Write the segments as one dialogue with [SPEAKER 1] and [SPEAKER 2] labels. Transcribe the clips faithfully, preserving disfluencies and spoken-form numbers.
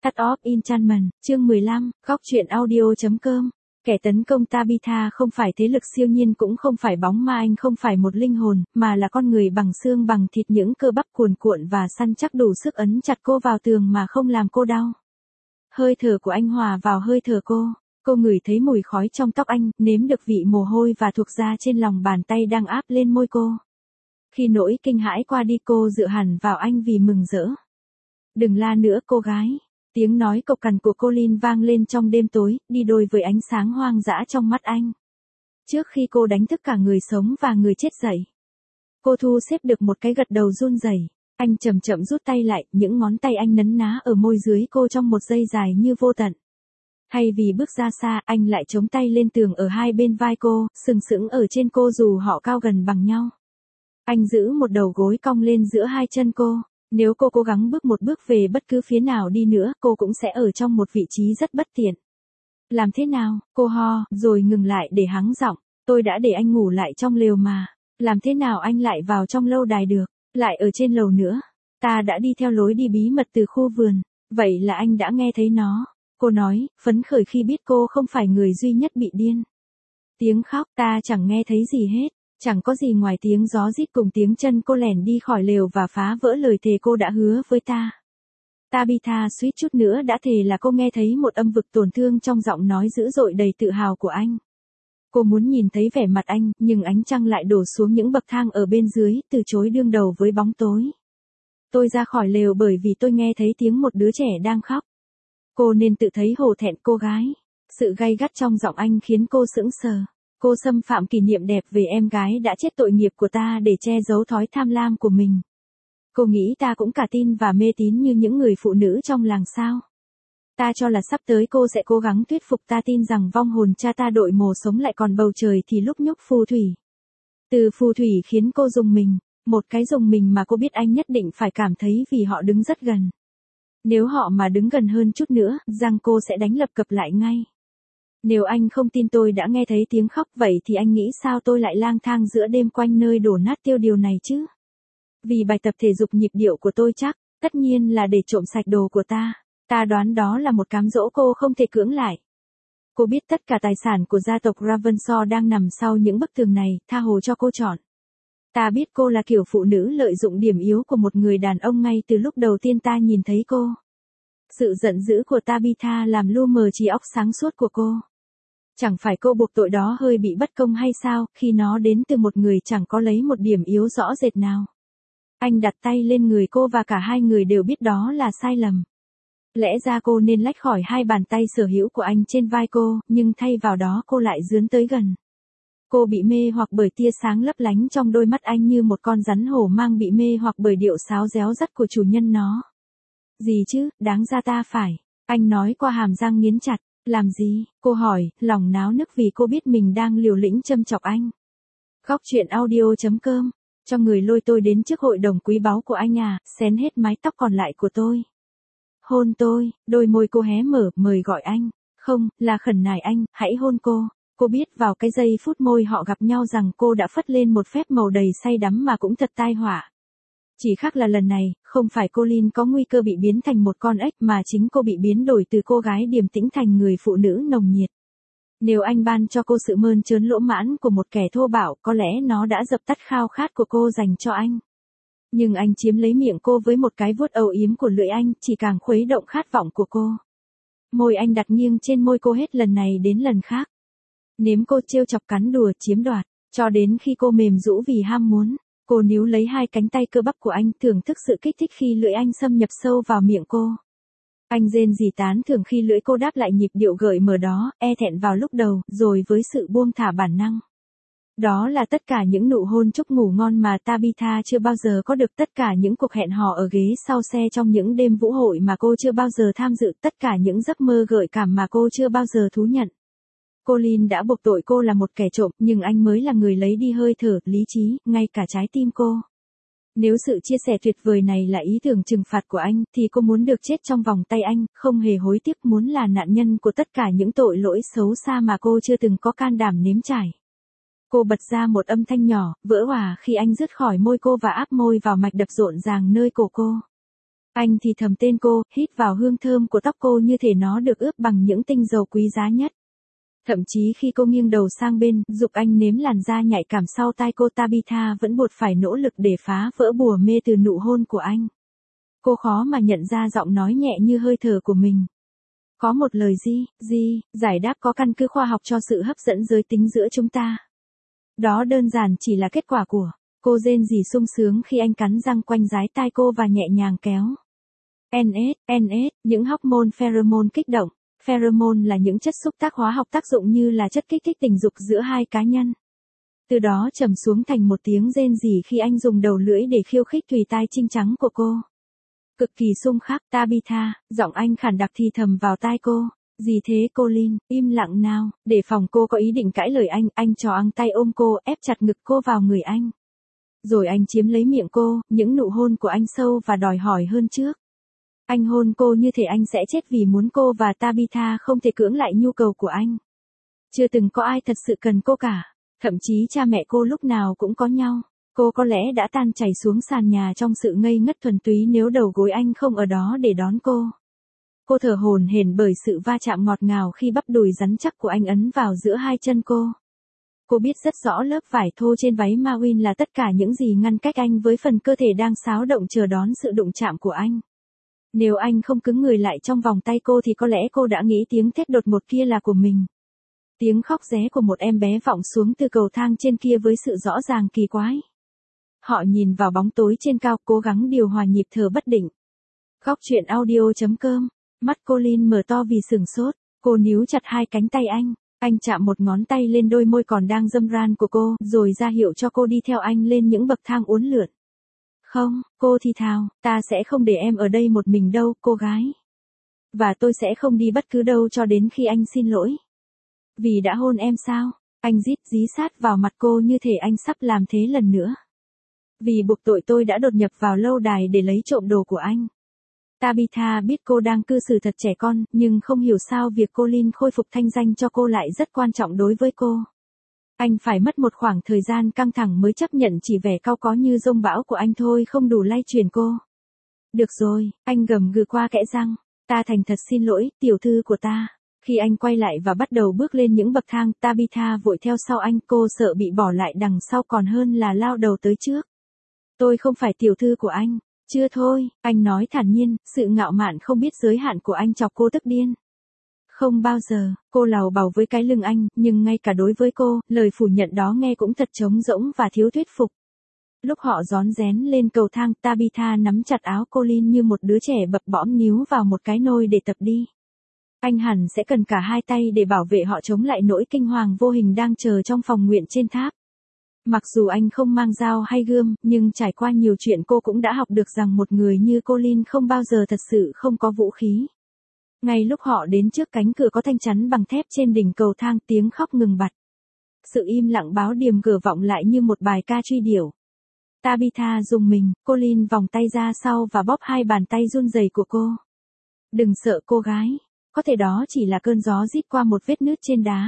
[SPEAKER 1] Cut Off Enchantment, chương mười lăm, góc truyện audio.com. Kẻ tấn công Tabitha không phải thế lực siêu nhiên cũng không phải bóng ma, anh không phải một linh hồn, mà là con người bằng xương bằng thịt, những cơ bắp cuồn cuộn và săn chắc đủ sức ấn chặt cô vào tường mà không làm cô đau. Hơi thở của anh hòa vào hơi thở cô. Cô ngửi thấy mùi khói trong tóc anh, nếm được vị mồ hôi và thuộc da trên lòng bàn tay đang áp lên môi cô. Khi nỗi kinh hãi qua đi, cô dựa hẳn vào anh vì mừng rỡ. Đừng la nữa cô gái. Tiếng nói cộc cằn của Colin vang lên trong đêm tối, đi đôi với ánh sáng hoang dã trong mắt anh. Trước khi cô đánh thức cả người sống và người chết dậy, cô thu xếp được một cái gật đầu run rẩy. Anh chậm chậm rút tay lại, những ngón tay anh nấn ná ở môi dưới cô trong một giây dài như vô tận. Thay vì bước ra xa, anh lại chống tay lên tường ở hai bên vai cô, sừng sững ở trên cô dù họ cao gần bằng nhau. Anh giữ một đầu gối cong lên giữa hai chân cô. Nếu cô cố gắng bước một bước về bất cứ phía nào đi nữa, cô cũng sẽ ở trong một vị trí rất bất tiện. Làm thế nào? Cô ho, rồi ngừng lại để hắng giọng. Tôi đã để anh ngủ lại trong lều mà. Làm thế nào anh lại vào trong lâu đài được? Lại ở trên lầu nữa. Ta đã đi theo lối đi bí mật từ khu vườn. Vậy là anh đã nghe thấy nó. Cô nói, phấn khởi khi biết cô không phải người duy nhất bị điên. Tiếng khóc, ta chẳng nghe thấy gì hết. Chẳng có gì ngoài tiếng gió rít cùng tiếng chân cô lẻn đi khỏi lều và phá vỡ lời thề cô đã hứa với ta. Tabitha suýt chút nữa đã thề là cô nghe thấy một âm vực tổn thương trong giọng nói dữ dội đầy tự hào của anh. Cô muốn nhìn thấy vẻ mặt anh, nhưng ánh trăng lại đổ xuống những bậc thang ở bên dưới, từ chối đương đầu với bóng tối. Tôi ra khỏi lều bởi vì tôi nghe thấy tiếng một đứa trẻ đang khóc. Cô nên tự thấy hổ thẹn cô gái. Sự gay gắt trong giọng anh khiến cô sững sờ. Cô xâm phạm kỷ niệm đẹp về em gái đã chết tội nghiệp của ta để che giấu thói tham lam của mình. Cô nghĩ ta cũng cả tin và mê tín như những người phụ nữ trong làng sao? Ta cho là sắp tới cô sẽ cố gắng thuyết phục ta tin rằng vong hồn cha ta đội mồ sống lại còn bầu trời thì lúc nhúc phù thủy. Từ phù thủy khiến cô rùng mình, một cái rùng mình mà cô biết anh nhất định phải cảm thấy vì họ đứng rất gần. Nếu họ mà đứng gần hơn chút nữa, rằng cô sẽ đánh lập cập lại ngay. Nếu anh không tin tôi đã nghe thấy tiếng khóc, vậy thì anh nghĩ sao tôi lại lang thang giữa đêm quanh nơi đổ nát tiêu điều này chứ? Vì bài tập thể dục nhịp điệu của tôi chắc, tất nhiên là để trộm sạch đồ của ta. Ta đoán đó là một cám dỗ cô không thể cưỡng lại. Cô biết tất cả tài sản của gia tộc Ravenshaw đang nằm sau những bức tường này, tha hồ cho cô chọn. Ta biết cô là kiểu phụ nữ lợi dụng điểm yếu của một người đàn ông ngay từ lúc đầu tiên ta nhìn thấy cô. Sự giận dữ của Tabitha làm lu mờ trí óc sáng suốt của cô. Chẳng phải cô buộc tội đó hơi bị bất công hay sao, khi nó đến từ một người chẳng có lấy một điểm yếu rõ rệt nào. Anh đặt tay lên người cô và cả hai người đều biết đó là sai lầm. Lẽ ra cô nên lách khỏi hai bàn tay sở hữu của anh trên vai cô, nhưng thay vào đó cô lại dướn tới gần. Cô bị mê hoặc bởi tia sáng lấp lánh trong đôi mắt anh như một con rắn hổ mang bị mê hoặc bởi điệu sáo réo rắt của chủ nhân nó. Gì chứ, đáng ra ta phải. Anh nói qua hàm răng nghiến chặt. Làm gì? Cô hỏi, lòng náo nức vì cô biết mình đang liều lĩnh châm chọc anh. Góc truyện audio.com. Cho người lôi tôi đến trước hội đồng quý báu của anh à, xén hết mái tóc còn lại của tôi. Hôn tôi, đôi môi cô hé mở, mời gọi anh. Không, là khẩn nài anh, hãy hôn cô. Cô biết vào cái giây phút môi họ gặp nhau rằng cô đã phất lên một phép màu đầy say đắm mà cũng thật tai họa. Chỉ khác là lần này, không phải Colin có nguy cơ bị biến thành một con ếch mà chính cô bị biến đổi từ cô gái điềm tĩnh thành người phụ nữ nồng nhiệt. Nếu anh ban cho cô sự mơn trớn lỗ mãn của một kẻ thô bạo, có lẽ nó đã dập tắt khao khát của cô dành cho anh. Nhưng anh chiếm lấy miệng cô với một cái vuốt âu yếm của lưỡi anh, chỉ càng khuấy động khát vọng của cô. Môi anh đặt nghiêng trên môi cô hết lần này đến lần khác. Nếm cô trêu chọc cắn đùa chiếm đoạt, cho đến khi cô mềm rũ vì ham muốn. Cô níu lấy hai cánh tay cơ bắp của anh, thưởng thức sự kích thích khi lưỡi anh xâm nhập sâu vào miệng cô. Anh rên rỉ tán thưởng khi lưỡi cô đáp lại nhịp điệu gợi mở đó, e thẹn vào lúc đầu, rồi với sự buông thả bản năng. Đó là tất cả những nụ hôn chúc ngủ ngon mà Tabitha chưa bao giờ có được, tất cả những cuộc hẹn hò ở ghế sau xe trong những đêm vũ hội mà cô chưa bao giờ tham dự, tất cả những giấc mơ gợi cảm mà cô chưa bao giờ thú nhận. Colin đã buộc tội cô là một kẻ trộm, nhưng anh mới là người lấy đi hơi thở, lý trí, ngay cả trái tim cô. Nếu sự chia sẻ tuyệt vời này là ý tưởng trừng phạt của anh, thì cô muốn được chết trong vòng tay anh, không hề hối tiếc, muốn là nạn nhân của tất cả những tội lỗi xấu xa mà cô chưa từng có can đảm nếm trải. Cô bật ra một âm thanh nhỏ, vỡ òa khi anh rứt khỏi môi cô và áp môi vào mạch đập rộn ràng nơi cổ cô. Anh thì thầm tên cô, hít vào hương thơm của tóc cô như thể nó được ướp bằng những tinh dầu quý giá nhất. Thậm chí khi cô nghiêng đầu sang bên, giục anh nếm làn da nhạy cảm sau tai cô, Tabitha vẫn buộc phải nỗ lực để phá vỡ bùa mê từ nụ hôn của anh. Cô khó mà nhận ra giọng nói nhẹ như hơi thở của mình. Có một lời gì, gì, giải đáp có căn cứ khoa học cho sự hấp dẫn giới tính giữa chúng ta. Đó đơn giản chỉ là kết quả của. Cô rên rỉ sung sướng khi anh cắn răng quanh dái tai cô và nhẹ nhàng kéo. en ét, en ét, những hormone pheromone kích động. Pheromone là những chất xúc tác hóa học tác dụng như là chất kích thích tình dục giữa hai cá nhân. Từ đó trầm xuống thành một tiếng rên rỉ khi anh dùng đầu lưỡi để khiêu khích tùy tai trinh trắng của cô. Cực kỳ xung khắc, Tabitha, giọng anh khản đặc thì thầm vào tai cô. Gì thế Colin, im lặng nào, để phòng cô có ý định cãi lời anh, anh trò ăng tay ôm cô, ép chặt ngực cô vào người anh. Rồi anh chiếm lấy miệng cô, những nụ hôn của anh sâu và đòi hỏi hơn trước. Anh hôn cô như thể anh sẽ chết vì muốn cô và Tabitha không thể cưỡng lại nhu cầu của anh. Chưa từng có ai thật sự cần cô cả, thậm chí cha mẹ cô lúc nào cũng có nhau. Cô có lẽ đã tan chảy xuống sàn nhà trong sự ngây ngất thuần túy nếu đầu gối anh không ở đó để đón cô. Cô thở hổn hển bởi sự va chạm ngọt ngào khi bắp đùi rắn chắc của anh ấn vào giữa hai chân cô. Cô biết rất rõ lớp vải thô trên váy Mawin là tất cả những gì ngăn cách anh với phần cơ thể đang xáo động chờ đón sự đụng chạm của anh. Nếu anh không cứng người lại trong vòng tay cô thì có lẽ cô đã nghĩ tiếng thét đột ngột kia là của mình. Tiếng khóc ré của một em bé vọng xuống từ cầu thang trên kia với sự rõ ràng kỳ quái. Họ nhìn vào bóng tối trên cao, cố gắng điều hòa nhịp thở bất định. Góc truyện audio chấm com. Mắt Colin mở to vì sửng sốt. Cô níu chặt hai cánh tay anh. Anh chạm một ngón tay lên đôi môi còn đang râm ran của cô, rồi ra hiệu cho cô đi theo anh lên những bậc thang uốn lượn. Không, cô thì thào, ta sẽ không để em ở đây một mình đâu, cô gái. Và tôi sẽ không đi bất cứ đâu cho đến khi anh xin lỗi. Vì đã hôn em sao? Anh rít dí sát vào mặt cô như thể anh sắp làm thế lần nữa. Vì buộc tội tôi đã đột nhập vào lâu đài để lấy trộm đồ của anh. Tabitha biết cô đang cư xử thật trẻ con, nhưng không hiểu sao việc Colin khôi phục thanh danh cho cô lại rất quan trọng đối với cô. Anh phải mất một khoảng thời gian căng thẳng mới chấp nhận chỉ vẻ cau có như dông bão của anh thôi không đủ lay chuyển cô. Được rồi, anh gầm gừ qua kẽ răng. Ta thành thật xin lỗi, tiểu thư của ta. Khi anh quay lại và bắt đầu bước lên những bậc thang, Tabitha vội theo sau anh, cô sợ bị bỏ lại đằng sau còn hơn là lao đầu tới trước. Tôi không phải tiểu thư của anh. Chưa thôi, anh nói thản nhiên, sự ngạo mạn không biết giới hạn của anh chọc cô tức điên. Không bao giờ, cô lào bào với cái lưng anh, nhưng ngay cả đối với cô, lời phủ nhận đó nghe cũng thật trống rỗng và thiếu thuyết phục. Lúc họ rón rén lên cầu thang, Tabitha nắm chặt áo Colin như một đứa trẻ bập bõm níu vào một cái nôi để tập đi. Anh hẳn sẽ cần cả hai tay để bảo vệ họ chống lại nỗi kinh hoàng vô hình đang chờ trong phòng nguyện trên tháp. Mặc dù anh không mang dao hay gươm, nhưng trải qua nhiều chuyện cô cũng đã học được rằng một người như Colin không bao giờ thật sự không có vũ khí. Ngay lúc họ đến trước cánh cửa có thanh chắn bằng thép trên đỉnh cầu thang, tiếng khóc ngừng bặt. Sự im lặng báo điềm gở vọng lại như một bài ca truy điệu. Tabitha rùng mình, Colin vòng tay ra sau và bóp hai bàn tay run rẩy của cô. Đừng sợ cô gái, có thể đó chỉ là cơn gió rít qua một vết nứt trên đá.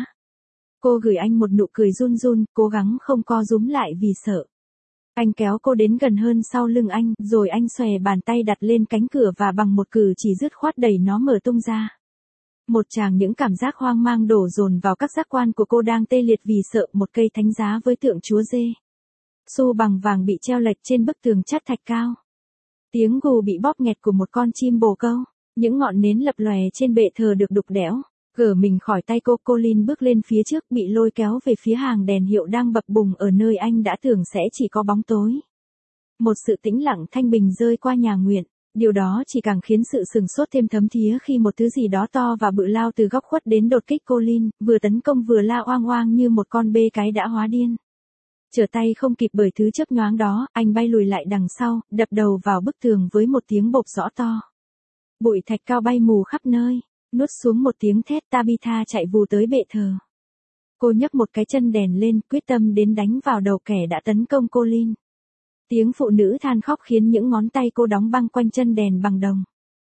[SPEAKER 1] Cô gửi anh một nụ cười run run, cố gắng không co rúm lại vì sợ. Anh kéo cô đến gần hơn sau lưng anh, rồi anh xòe bàn tay đặt lên cánh cửa và bằng một cử chỉ dứt khoát đẩy nó mở tung ra. Một tràng những cảm giác hoang mang đổ dồn vào các giác quan của cô đang tê liệt vì sợ một cây thánh giá với tượng chúa dê. Xu bằng vàng bị treo lệch trên bức tường chát thạch cao. Tiếng gù bị bóp nghẹt của một con chim bồ câu. Những ngọn nến lập lòe trên bệ thờ được đục đẽo. Gỡ mình khỏi tay cô, Colin bước lên phía trước bị lôi kéo về phía hàng đèn hiệu đang bập bùng ở nơi anh đã tưởng sẽ chỉ có bóng tối. Một sự tĩnh lặng thanh bình rơi qua nhà nguyện, điều đó chỉ càng khiến sự sừng sốt thêm thấm thía khi một thứ gì đó to và bự lao từ góc khuất đến đột kích Colin, vừa tấn công vừa la oang oang như một con bê cái đã hóa điên. Trở tay không kịp bởi thứ chớp nhoáng đó, anh bay lùi lại đằng sau, đập đầu vào bức tường với một tiếng bộp rõ to. Bụi thạch cao bay mù khắp nơi. Nuốt xuống một tiếng thét, Tabitha chạy vù tới bệ thờ. Cô nhấc một cái chân đèn lên, quyết tâm đến đánh vào đầu kẻ đã tấn công Colin. Tiếng phụ nữ than khóc khiến những ngón tay cô đóng băng quanh chân đèn bằng đồng.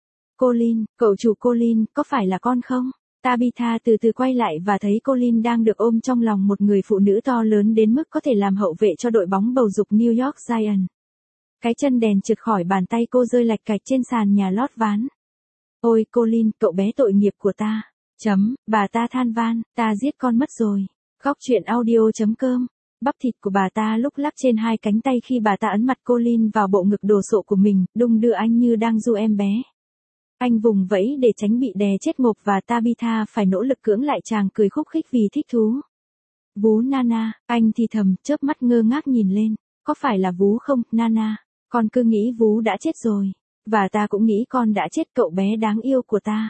[SPEAKER 1] Colin, cậu chủ Colin, có phải là con không? Tabitha từ từ quay lại và thấy Colin đang được ôm trong lòng một người phụ nữ to lớn đến mức có thể làm hậu vệ cho đội bóng bầu dục New York Giants. Cái chân đèn trượt khỏi bàn tay cô rơi lạch cạch trên sàn nhà lót ván. Ôi Colin, cậu bé tội nghiệp của ta. Chấm, bà ta than van, ta giết con mất rồi. Góc truyện audio.com. Bắp thịt của bà ta lúc lắc trên hai cánh tay khi bà ta ấn mặt Colin vào bộ ngực đồ sộ của mình, đung đưa anh như đang du em bé. Anh vùng vẫy để tránh bị đè chết ngộp và Tabitha phải nỗ lực cưỡng lại chàng cười khúc khích vì thích thú. Vú Nana, anh thì thầm, chớp mắt ngơ ngác nhìn lên. Có phải là Vú không, Nana? Con cứ nghĩ Vú đã chết rồi. Và ta cũng nghĩ con đã chết, cậu bé đáng yêu của ta.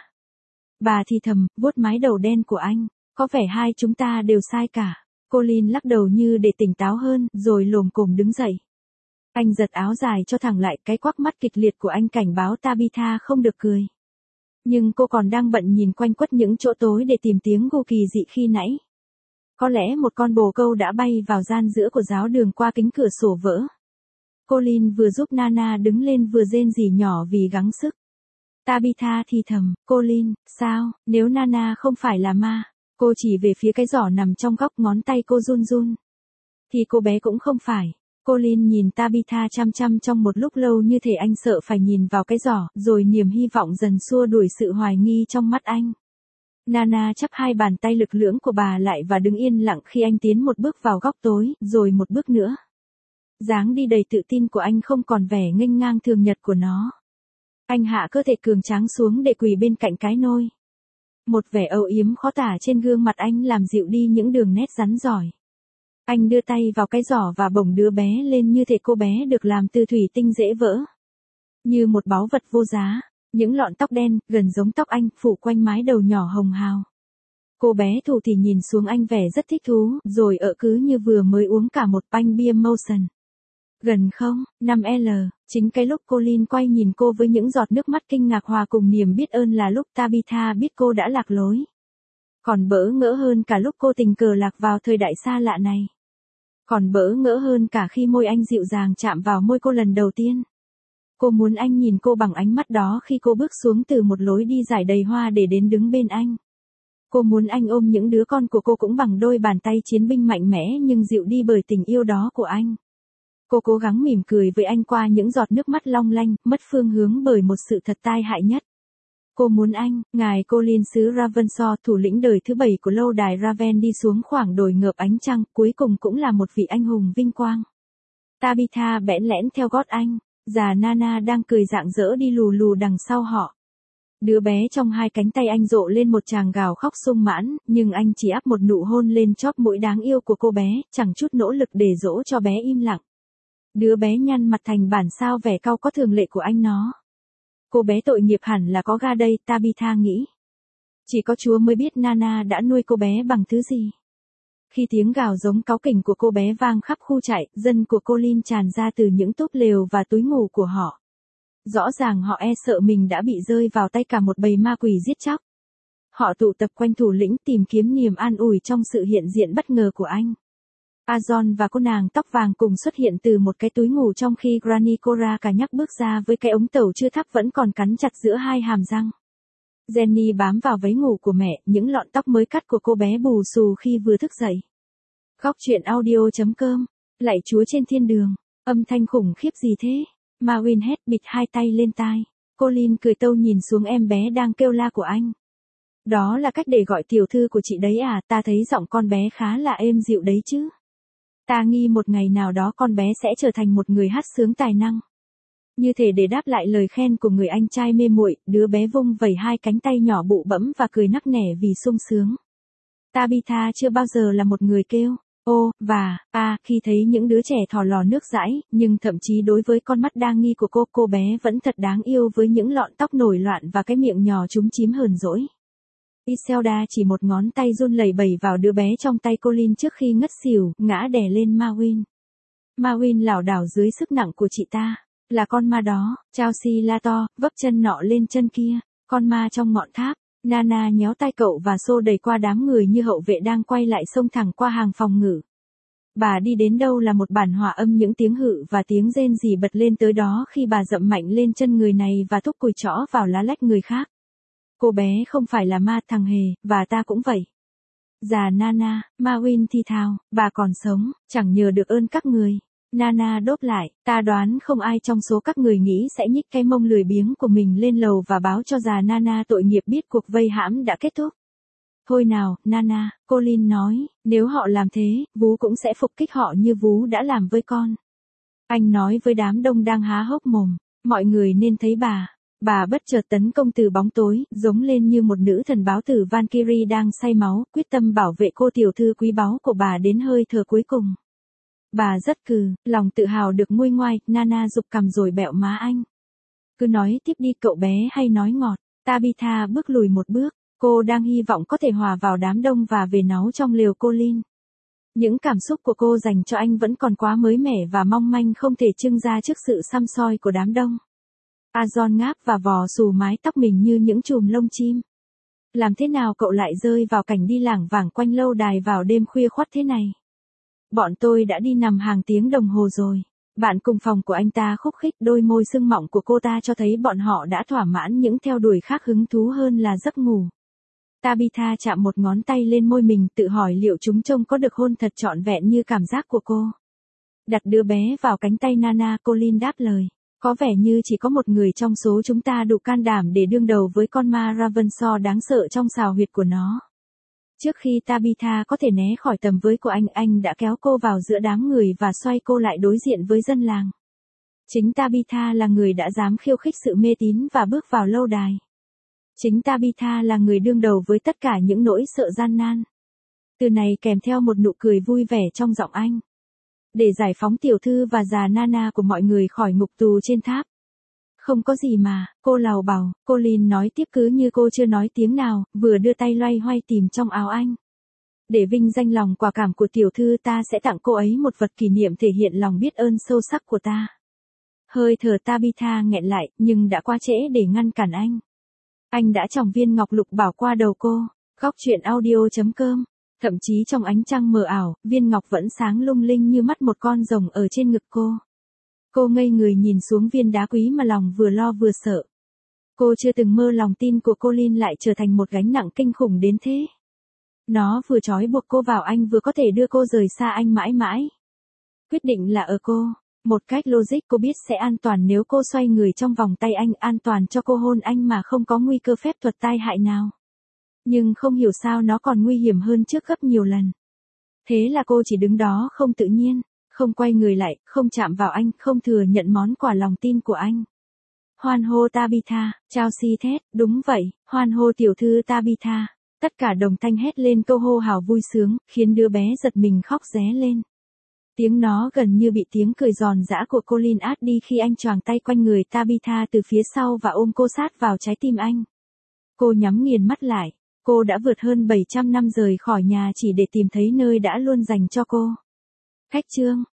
[SPEAKER 1] Bà thì thầm, vuốt mái đầu đen của anh. Có vẻ hai chúng ta đều sai cả. Colin lắc đầu như để tỉnh táo hơn, rồi lồm cồm đứng dậy. Anh giật áo dài cho thẳng lại, cái quắc mắt kịch liệt của anh cảnh báo Tabitha không được cười. Nhưng cô còn đang bận nhìn quanh quất những chỗ tối để tìm tiếng gù kỳ dị khi nãy. Có lẽ một con bồ câu đã bay vào gian giữa của giáo đường qua kính cửa sổ vỡ. Colin vừa giúp Nana đứng lên vừa rên rỉ nhỏ vì gắng sức. Tabitha thì thầm, Colin, sao, nếu Nana không phải là ma? Cô chỉ về phía cái giỏ nằm trong góc, ngón tay cô run run. Thì cô bé cũng không phải. Colin nhìn Tabitha chăm chăm trong một lúc lâu như thể anh sợ phải nhìn vào cái giỏ, rồi niềm hy vọng dần xua đuổi sự hoài nghi trong mắt anh. Nana chắp hai bàn tay lực lưỡng của bà lại và đứng yên lặng khi anh tiến một bước vào góc tối, rồi một bước nữa. Dáng đi đầy tự tin của anh không còn vẻ nghênh ngang thường nhật của nó. Anh hạ cơ thể cường tráng xuống để quỳ bên cạnh cái nôi. Một vẻ âu yếm khó tả trên gương mặt anh làm dịu đi những đường nét rắn rỏi. Anh đưa tay vào cái giỏ và bổng đứa bé lên như thể cô bé được làm từ thủy tinh dễ vỡ. Như một báu vật vô giá, những lọn tóc đen, gần giống tóc anh, phủ quanh mái đầu nhỏ hồng hào. Cô bé thủ thì nhìn xuống anh vẻ rất thích thú, rồi ợ cứ như vừa mới uống cả một panh bia Molson. Gần không, năm L, chính cái lúc Colin quay nhìn cô với những giọt nước mắt kinh ngạc hòa cùng niềm biết ơn là lúc Tabitha biết cô đã lạc lối. Còn bỡ ngỡ hơn cả lúc cô tình cờ lạc vào thời đại xa lạ này. Còn bỡ ngỡ hơn cả khi môi anh dịu dàng chạm vào môi cô lần đầu tiên. Cô muốn anh nhìn cô bằng ánh mắt đó khi cô bước xuống từ một lối đi dài đầy hoa để đến đứng bên anh. Cô muốn anh ôm những đứa con của cô cũng bằng đôi bàn tay chiến binh mạnh mẽ nhưng dịu đi bởi tình yêu đó của anh. Cô cố gắng mỉm cười với anh qua những giọt nước mắt long lanh, mất phương hướng bởi một sự thật tai hại nhất. Cô muốn anh, ngài Colin xứ Ravenshaw, thủ lĩnh đời thứ bảy của lâu đài Raven đi xuống khoảng đồi ngợp ánh trăng, cuối cùng cũng là một vị anh hùng vinh quang. Tabitha bẽn lẽn theo gót anh, già Nana đang cười rạng rỡ đi lù lù đằng sau họ. Đứa bé trong hai cánh tay anh rộ lên một tràng gào khóc sung mãn, nhưng anh chỉ áp một nụ hôn lên chóp mũi đáng yêu của cô bé, chẳng chút nỗ lực để dỗ cho bé im lặng. Đứa bé nhăn mặt thành bản sao vẻ cau có thường lệ của anh nó. Cô bé tội nghiệp hẳn là có ga đây, Tabitha nghĩ. Chỉ có Chúa mới biết Nana đã nuôi cô bé bằng thứ gì. Khi tiếng gào giống cáu kỉnh của cô bé vang khắp khu trại, dân của Colin tràn ra từ những túp lều và túi ngủ của họ. Rõ ràng họ e sợ mình đã bị rơi vào tay cả một bầy ma quỷ giết chóc. Họ tụ tập quanh thủ lĩnh tìm kiếm niềm an ủi trong sự hiện diện bất ngờ của anh. Azon và cô nàng tóc vàng cùng xuất hiện từ một cái túi ngủ trong khi Granny Cora cả nhắc bước ra với cái ống tẩu chưa thắp vẫn còn cắn chặt giữa hai hàm răng. Jenny bám vào váy ngủ của mẹ, những lọn tóc mới cắt của cô bé bù xù khi vừa thức dậy. Góc truyện audio.com. Lạy Chúa trên thiên đường, âm thanh khủng khiếp gì thế? Marvin hét bịt hai tay lên tai. Colin cười tâu nhìn xuống em bé đang kêu la của anh. Đó là cách để gọi tiểu thư của chị đấy à, ta thấy giọng con bé khá là êm dịu đấy chứ. Ta nghi một ngày nào đó con bé sẽ trở thành một người hát sướng tài năng. Như thể để đáp lại lời khen của người anh trai mê muội, đứa bé vung vẩy hai cánh tay nhỏ bụ bẫm và cười nắc nẻ vì sung sướng. Tabitha chưa bao giờ là một người kêu, ô, và, a, khi thấy những đứa trẻ thò lò nước dãi, nhưng thậm chí đối với con mắt đa nghi của cô, cô bé vẫn thật đáng yêu với những lọn tóc nổi loạn và cái miệng nhỏ chúm chím hờn dỗi. Iselda chỉ một ngón tay run lẩy bẩy vào đứa bé trong tay Colin trước khi ngất xỉu, ngã đè lên Marvin. Marvin lảo đảo dưới sức nặng của chị ta. Là con ma đó, Chelsea la to, vấp chân nọ lên chân kia, con ma trong ngọn tháp. Nana nhéo tay cậu và xô đẩy qua đám người như hậu vệ đang quay lại xông thẳng qua hàng phòng ngự. Bà đi đến đâu là một bản hòa âm những tiếng hự và tiếng rên rỉ bật lên tới đó khi bà dậm mạnh lên chân người này và thúc cùi trõ vào lá lách người khác. Cô bé không phải là ma thằng hề, và ta cũng vậy. Già Nana, Marvin thi thào, bà còn sống, chẳng nhờ được ơn các người. Nana đáp lại, ta đoán không ai trong số các người nghĩ sẽ nhích cái mông lười biếng của mình lên lầu và báo cho già Nana tội nghiệp biết cuộc vây hãm đã kết thúc. Thôi nào, Nana, Colin nói, nếu họ làm thế, vú cũng sẽ phục kích họ như vú đã làm với con. Anh nói với đám đông đang há hốc mồm, mọi người nên thấy bà. Bà bất chợt tấn công từ bóng tối, giống lên như một nữ thần báo tử Valkyrie đang say máu, quyết tâm bảo vệ cô tiểu thư quý báu của bà đến hơi thở cuối cùng. Bà rất cừ, lòng tự hào được nguôi ngoai, Nana giục cằm rồi bẹo má anh. Cứ nói tiếp đi cậu bé hay nói ngọt. Tabitha bước lùi một bước, cô đang hy vọng có thể hòa vào đám đông và về náu trong lều Colin. Những cảm xúc của cô dành cho anh vẫn còn quá mới mẻ và mong manh không thể trưng ra trước sự săm soi của đám đông. Azon ngáp và vò xù mái tóc mình như những chùm lông chim. Làm thế nào cậu lại rơi vào cảnh đi lảng vảng quanh lâu đài vào đêm khuya khoắt thế này? Bọn tôi đã đi nằm hàng tiếng đồng hồ rồi. Bạn cùng phòng của anh ta khúc khích, đôi môi sưng mọng của cô ta cho thấy bọn họ đã thỏa mãn những theo đuổi khác hứng thú hơn là giấc ngủ. Tabitha chạm một ngón tay lên môi mình, tự hỏi liệu chúng trông có được hôn thật trọn vẹn như cảm giác của cô. Đặt đứa bé vào cánh tay Nana, Colin đáp lời. Có vẻ như chỉ có một người trong số chúng ta đủ can đảm để đương đầu với con ma Ravenshaw đáng sợ trong xào huyệt của nó. Trước khi Tabitha có thể né khỏi tầm với của anh, anh đã kéo cô vào giữa đám người và xoay cô lại đối diện với dân làng. Chính Tabitha là người đã dám khiêu khích sự mê tín và bước vào lâu đài. Chính Tabitha là người đương đầu với tất cả những nỗi sợ gian nan. Từ này kèm theo một nụ cười vui vẻ trong giọng anh. Để giải phóng tiểu thư và già Nana của mọi người khỏi ngục tù trên tháp. Không có gì mà, cô lào bảo, Colin nói tiếp cứ như cô chưa nói tiếng nào, vừa đưa tay loay hoay tìm trong áo anh. Để vinh danh lòng quả cảm của tiểu thư, ta sẽ tặng cô ấy một vật kỷ niệm thể hiện lòng biết ơn sâu sắc của ta. Hơi thở Tabitha nghẹn lại, nhưng đã quá trễ để ngăn cản anh. Anh đã tròng viên ngọc lục bảo qua đầu cô. Góc truyện audio chấm com. Thậm chí trong ánh trăng mờ ảo, viên ngọc vẫn sáng lung linh như mắt một con rồng ở trên ngực cô. Cô ngây người nhìn xuống viên đá quý mà lòng vừa lo vừa sợ. Cô chưa từng mơ lòng tin của Colin lại trở thành một gánh nặng kinh khủng đến thế. Nó vừa trói buộc cô vào anh, vừa có thể đưa cô rời xa anh mãi mãi. Quyết định là ở cô. Một cách logic, cô biết sẽ an toàn nếu cô xoay người trong vòng tay anh, an toàn cho cô hôn anh mà không có nguy cơ phép thuật tai hại nào. Nhưng không hiểu sao nó còn nguy hiểm hơn trước gấp nhiều lần. Thế là cô chỉ đứng đó không tự nhiên, không quay người lại, không chạm vào anh, không thừa nhận món quà lòng tin của anh. Hoan hô Tabitha, Chelsea thét, đúng vậy, hoan hô tiểu thư Tabitha. Tất cả đồng thanh hét lên câu hô hào vui sướng, khiến đứa bé giật mình khóc ré lên. Tiếng nó gần như bị tiếng cười giòn giã của Colin át đi khi anh choàng tay quanh người Tabitha từ phía sau và ôm cô sát vào trái tim anh. Cô nhắm nghiền mắt lại. Cô đã vượt hơn bảy trăm năm rời khỏi nhà chỉ để tìm thấy nơi đã luôn dành cho cô. Cách chương